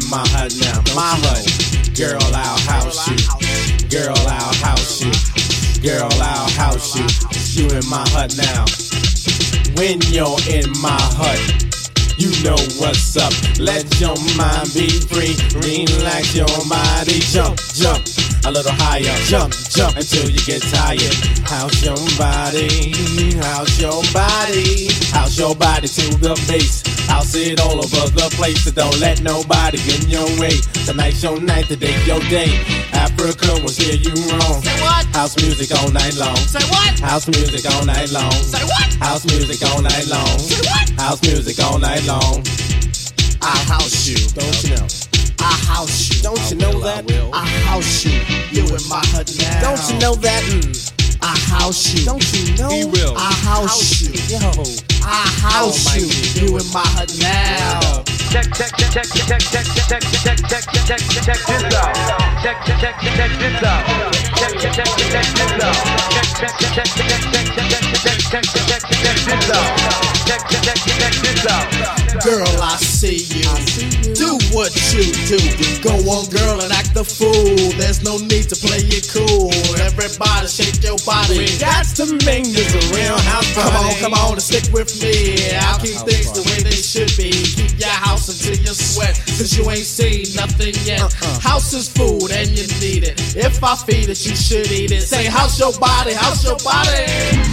my hut now, my hut. Girl, I'll house you. Girl, I'll house you. Girl, I'll house you. You in my hut now. When you're in my hut, you know what's up. Let your mind be free. Relax your body. Jump, jump a little higher. Jump, jump until you get tired. House your body. House your body. House your body to the bass. House it all over the place. So don't let nobody get in your way. Tonight's your night, today's your day. Africa will steer you wrong. Say what? House music all night long. Say what? House music all night long. Say what? House music all night long. Say what? House music all night long. I house you. Don't you know? I house you. Don't you know that? I house you. You in my hut now. Don't you know that? I house you. Don't you know? He will. I house you. Yo. I house you. You in my hut now. Check this out. Check this out. Check this out. Check this out. Girl, I see you. Do what you do. Go on, girl, and act the fool. There's no need to play it cool. Everybody shake your body. We got to make this a real house party. Come on, and stick with me. I'll keep things the way they should be. Keep your house until you sweat, cause you ain't seen nothing yet. House is food and you need it. If I feed it, you should eat it. Say house your body, house your body.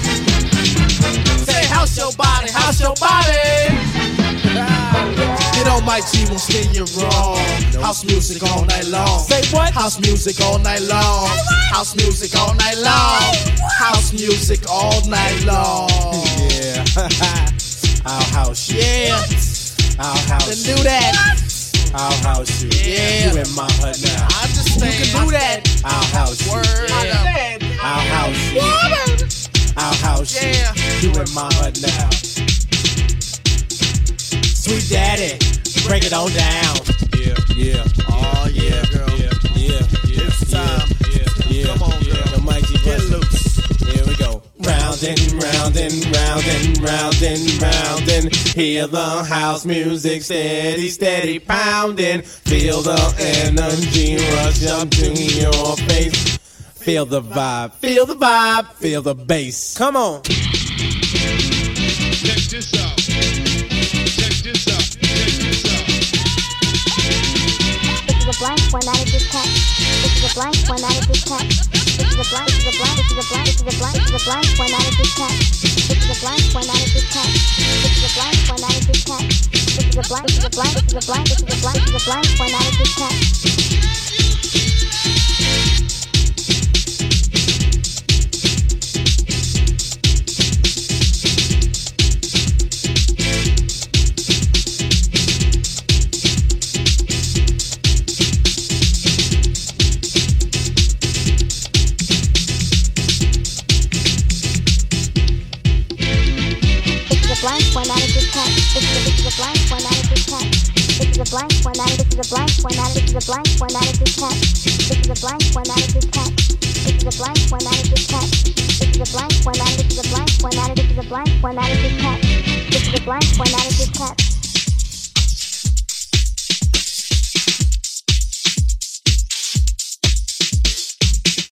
Say house your body, house your body. Get on my G, won't steer you wrong. House music all night long. Say what? House music all night long. House music all night long. House music all night long. Yeah. I'll house you. Yeah. I'll house Then you. do that. I'll house you. Yeah. You in my hut now. I understand. You can do that. I'll house you. Word. I'll house you. I'll house you. Yeah. You in my hut now. Sweet daddy, break it on down. Yeah, yeah. Oh, yeah, girl. Yeah. It's time. Yeah. Come on, girl. The Mike G Get loose. Here we go. Round and round and round and round and round and hear the house music steady, steady pounding. Feel the energy rush up to your face. Feel the vibe, feel the vibe, feel the bass. Come on. Check this out. Check this out. Check this out. This is a blank one out of this cat. This is a blank one out of this cat. This is a blank, this is a blank, this is a blank, this is a blank, this is a blank one out of this cat. This is a blank one out of this cat. This is a blank one out of this cat. This is a blank, this is a blank, this is a blank, this is a blank, this is a blank one out of this cat. Blank one out of this cat. This is a blank one out of this cat. This is a blank one out of this is a blank one out of this is a blank one out of this cat. This is a blank one out of this cat. This is a blank one out of this cat. This is a blank one out of this is a blank one out of this is a blank one out of this cat. This is a blank one out of this cat.